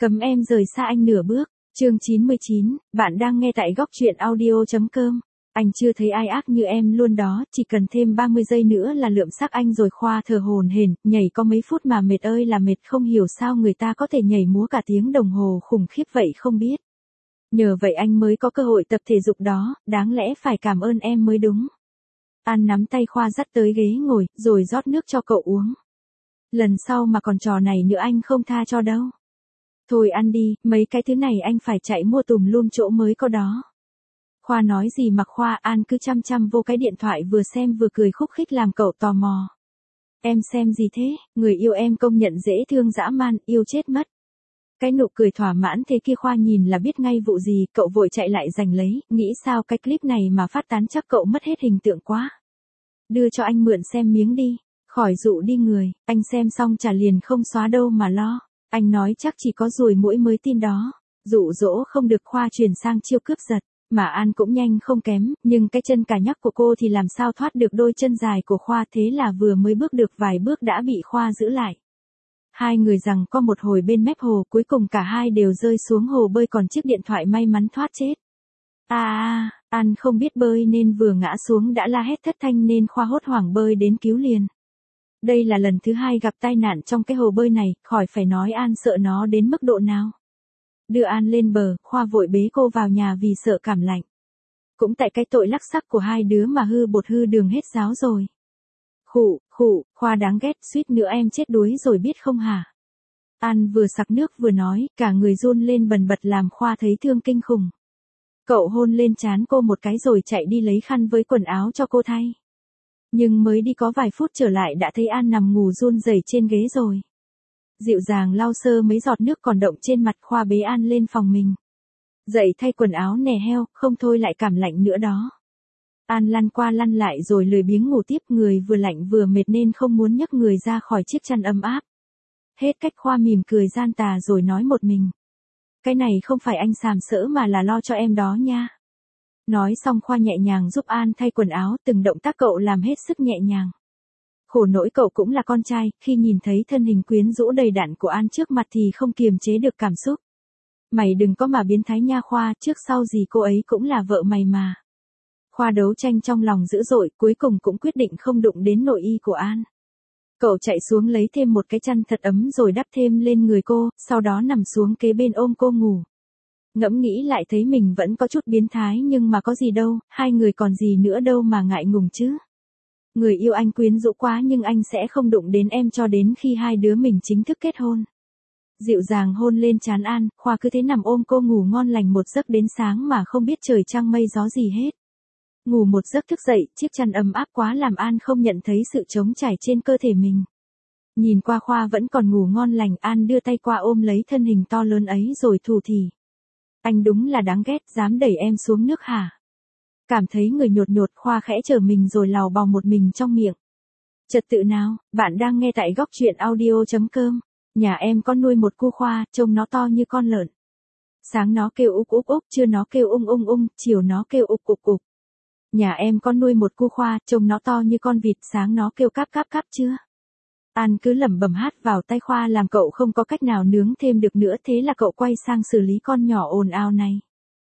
Cấm em rời xa anh nửa bước. Chương 99, bạn đang nghe tại góc truyện audio.com. Anh chưa thấy ai ác như em luôn đó, chỉ cần thêm 30 giây nữa là lượm xác anh rồi. Khoa thở hổn hển, nhảy có mấy phút mà mệt ơi là mệt, không hiểu sao người ta có thể nhảy múa cả tiếng đồng hồ, khủng khiếp vậy không biết. Nhờ vậy anh mới có cơ hội tập thể dục đó, đáng lẽ phải cảm ơn em mới đúng. An nắm tay Khoa dắt tới ghế ngồi, rồi rót nước cho cậu uống. Lần sau mà còn trò này nữa anh không tha cho đâu. Thôi ăn đi, mấy cái thứ này anh phải chạy mua tùm lum chỗ mới có đó. Khoa nói gì mà Khoa, An cứ chăm chăm vô cái điện thoại vừa xem vừa cười khúc khích làm cậu tò mò. Em xem gì thế, người yêu em công nhận dễ thương dã man, yêu chết mất. Cái nụ cười thỏa mãn thế kia Khoa nhìn là biết ngay vụ gì, cậu vội chạy lại giành lấy, nghĩ sao cái clip này mà phát tán chắc cậu mất hết hình tượng quá. Đưa cho anh mượn xem miếng đi, khỏi dụ đi người, anh xem xong trả liền không xóa đâu mà lo. Anh nói chắc chỉ có ruồi muỗi mới tin đó. Dụ dỗ không được Khoa chuyển sang chiêu cướp giật. Mà An cũng nhanh không kém, nhưng cái chân cà nhắc của cô thì làm sao thoát được đôi chân dài của Khoa, thế là vừa mới bước được vài bước đã bị Khoa giữ lại. Hai người giằng co một hồi bên mép hồ, cuối cùng cả hai đều rơi xuống hồ bơi, còn chiếc điện thoại may mắn thoát chết. An không biết bơi nên vừa ngã xuống đã la hét thất thanh nên Khoa hốt hoảng bơi đến cứu liền. Đây là lần thứ hai gặp tai nạn trong cái hồ bơi này, khỏi phải nói An sợ nó đến mức độ nào. Đưa An lên bờ, Khoa vội bế cô vào nhà vì sợ cảm lạnh. Cũng tại cái tội lắc xắc của hai đứa mà hư bột hư đường hết giáo rồi. Khụ, Khoa đáng ghét, suýt nữa em chết đuối rồi biết không hả? An vừa sặc nước vừa nói, cả người run lên bần bật làm Khoa thấy thương kinh khủng. Cậu hôn lên trán cô một cái rồi chạy đi lấy khăn với quần áo cho cô thay. Nhưng mới đi có vài phút trở lại đã thấy An nằm ngủ run rẩy trên ghế rồi. Dịu dàng lau sơ mấy giọt nước còn động trên mặt, Khoa bế An lên phòng mình. Dậy thay quần áo nè heo, không thôi lại cảm lạnh nữa đó. An lăn qua lăn lại rồi lười biếng ngủ tiếp, người vừa lạnh vừa mệt nên không muốn nhấc người ra khỏi chiếc chăn ấm áp. Hết cách Khoa mỉm cười gian tà rồi nói một mình. Cái này không phải anh sàm sỡ mà là lo cho em đó nha. Nói xong Khoa nhẹ nhàng giúp An thay quần áo, từng động tác cậu làm hết sức nhẹ nhàng. Khổ nỗi cậu cũng là con trai, khi nhìn thấy thân hình quyến rũ đầy đặn của An trước mặt thì không kiềm chế được cảm xúc. Mày đừng có mà biến thái nha Khoa, trước sau gì cô ấy cũng là vợ mày mà. Khoa đấu tranh trong lòng dữ dội, cuối cùng cũng quyết định không đụng đến nội y của An. Cậu chạy xuống lấy thêm một cái chăn thật ấm rồi đắp thêm lên người cô, sau đó nằm xuống kế bên ôm cô ngủ. Ngẫm nghĩ lại thấy mình vẫn có chút biến thái nhưng mà có gì đâu, hai người còn gì nữa đâu mà ngại ngùng chứ. Người yêu anh quyến rũ quá nhưng anh sẽ không đụng đến em cho đến khi hai đứa mình chính thức kết hôn. Dịu dàng hôn lên trán An, Khoa cứ thế nằm ôm cô ngủ ngon lành một giấc đến sáng mà không biết trời trăng mây gió gì hết. Ngủ một giấc thức dậy, chiếc chăn ấm áp quá làm An không nhận thấy sự trống trải trên cơ thể mình. Nhìn qua Khoa vẫn còn ngủ ngon lành, An đưa tay qua ôm lấy thân hình to lớn ấy rồi thủ thỉ. Anh đúng là đáng ghét, dám đẩy em xuống nước hả? Cảm thấy người nhột nhột, Khoa khẽ trở mình rồi lào bào một mình trong miệng. Trật tự nào, bạn đang nghe tại góc truyện audio.com. Nhà em có nuôi một cu Khoa, trông nó to như con lợn. Sáng nó kêu úc úc úc, trưa nó kêu ung, chiều nó kêu ục ục ục. Nhà em có nuôi một cu Khoa, trông nó to như con vịt, sáng nó kêu cáp cáp cáp chưa? An cứ lẩm bẩm hát vào tai Khoa làm cậu không có cách nào nướng thêm được nữa, thế là cậu quay sang xử lý con nhỏ ồn ào này.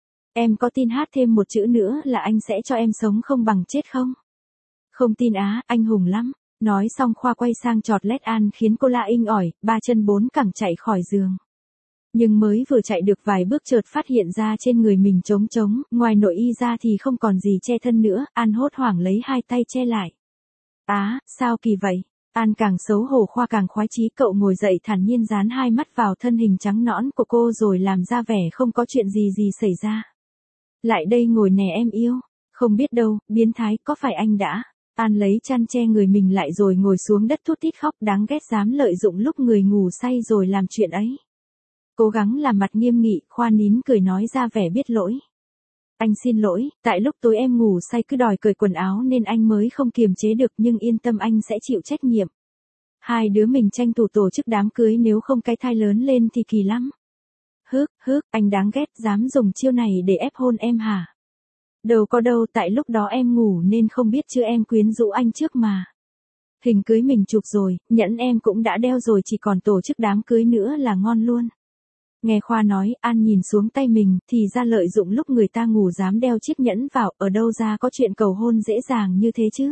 Em có tin hát thêm một chữ nữa là anh sẽ cho em sống không bằng chết không? Không tin á, anh hùng lắm. Nói xong Khoa quay sang chọt lét An khiến cô la inh ỏi, ba chân bốn cẳng chạy khỏi giường. Nhưng mới vừa chạy được vài bước chợt phát hiện ra trên người mình trống, ngoài nội y ra thì không còn gì che thân nữa, An hốt hoảng lấy hai tay che lại. Sao kỳ vậy? An càng xấu hổ, Khoa càng khoái chí, cậu ngồi dậy thản nhiên dán hai mắt vào thân hình trắng nõn của cô rồi làm ra vẻ không có chuyện gì xảy ra. Lại đây ngồi nè em yêu. Không biết đâu, biến thái, có phải anh đã? An lấy chăn che người mình lại rồi ngồi xuống đất thút thít khóc, đáng ghét, dám lợi dụng lúc người ngủ say rồi làm chuyện ấy. Cố gắng làm mặt nghiêm nghị, Khoa nín cười nói ra vẻ biết lỗi. Anh xin lỗi, tại lúc tối em ngủ say cứ đòi cởi quần áo nên anh mới không kiềm chế được, nhưng yên tâm anh sẽ chịu trách nhiệm. Hai đứa mình tranh thủ tổ chức đám cưới, nếu không cái thai lớn lên thì kỳ lắm. Anh đáng ghét, dám dùng chiêu này để ép hôn em hả? Đâu có đâu, tại lúc đó em ngủ nên không biết chứ em quyến rũ anh trước mà. Hình cưới mình chụp rồi, nhẫn em cũng đã đeo rồi, chỉ còn tổ chức đám cưới nữa là ngon luôn. Nghe Khoa nói, An nhìn xuống tay mình, thì ra lợi dụng lúc người ta ngủ dám đeo chiếc nhẫn vào, ở đâu ra có chuyện cầu hôn dễ dàng như thế chứ.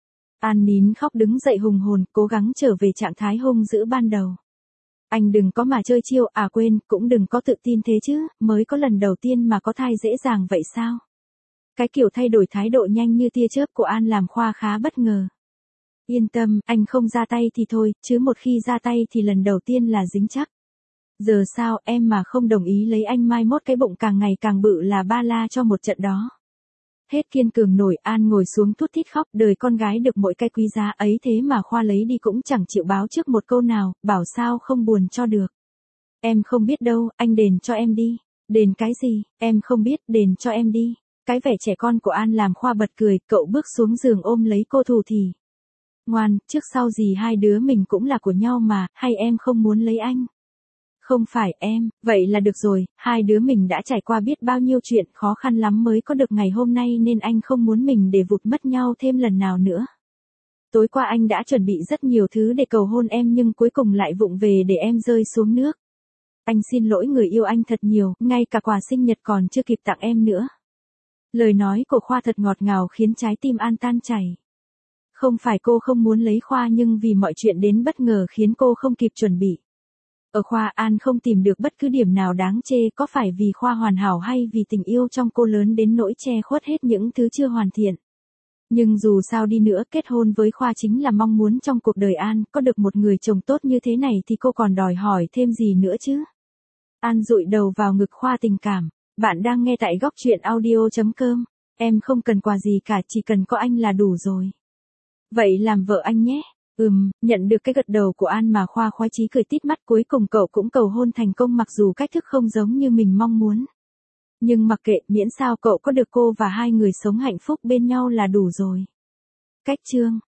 An nín khóc đứng dậy hùng hồn, cố gắng trở về trạng thái hung dữ ban đầu. Anh đừng có mà chơi chiêu, quên, cũng đừng có tự tin thế chứ, mới có lần đầu tiên mà có thai dễ dàng vậy sao? Cái kiểu thay đổi thái độ nhanh như tia chớp của An làm Khoa khá bất ngờ. Yên tâm, anh không ra tay thì thôi, chứ một khi ra tay thì lần đầu tiên là dính chắc. Giờ sao em mà không đồng ý lấy anh mai mốt cái bụng càng ngày càng bự là ba la cho một trận đó. Hết kiên cường nổi, An ngồi xuống thút thít khóc, đời con gái được mỗi cái quý giá ấy thế mà Khoa lấy đi cũng chẳng chịu báo trước một câu nào, bảo sao không buồn cho được. Em không biết đâu, anh đền cho em đi. Đền cái gì, em không biết, đền cho em đi. Cái vẻ trẻ con của An làm Khoa bật cười, cậu bước xuống giường ôm lấy cô thủ thỉ. Ngoan, trước sau gì hai đứa mình cũng là của nhau mà, hay em không muốn lấy anh? Không phải em, vậy là được rồi, hai đứa mình đã trải qua biết bao nhiêu chuyện khó khăn lắm mới có được ngày hôm nay nên anh không muốn mình để vụt mất nhau thêm lần nào nữa. Tối qua anh đã chuẩn bị rất nhiều thứ để cầu hôn em nhưng cuối cùng lại vụng về để em rơi xuống nước. Anh xin lỗi người yêu anh thật nhiều, ngay cả quà sinh nhật còn chưa kịp tặng em nữa. Lời nói của Khoa thật ngọt ngào khiến trái tim An tan chảy. Không phải cô không muốn lấy Khoa nhưng vì mọi chuyện đến bất ngờ khiến cô không kịp chuẩn bị. Ở Khoa, An không tìm được bất cứ điểm nào đáng chê, có phải vì Khoa hoàn hảo hay vì tình yêu trong cô lớn đến nỗi che khuất hết những thứ chưa hoàn thiện. Nhưng dù sao đi nữa, kết hôn với Khoa chính là mong muốn trong cuộc đời An, có được một người chồng tốt như thế này thì cô còn đòi hỏi thêm gì nữa chứ. An dụi đầu vào ngực Khoa tình cảm. Bạn đang nghe tại góc truyện audio.com. Em không cần quà gì cả, chỉ cần có anh là đủ rồi. Vậy làm vợ anh nhé. Nhận được cái gật đầu của An mà Khoa khoái chí cười tít mắt, cuối cùng cậu cũng cầu hôn thành công mặc dù cách thức không giống như mình mong muốn. Nhưng mặc kệ, miễn sao cậu có được cô và hai người sống hạnh phúc bên nhau là đủ rồi. Cách chương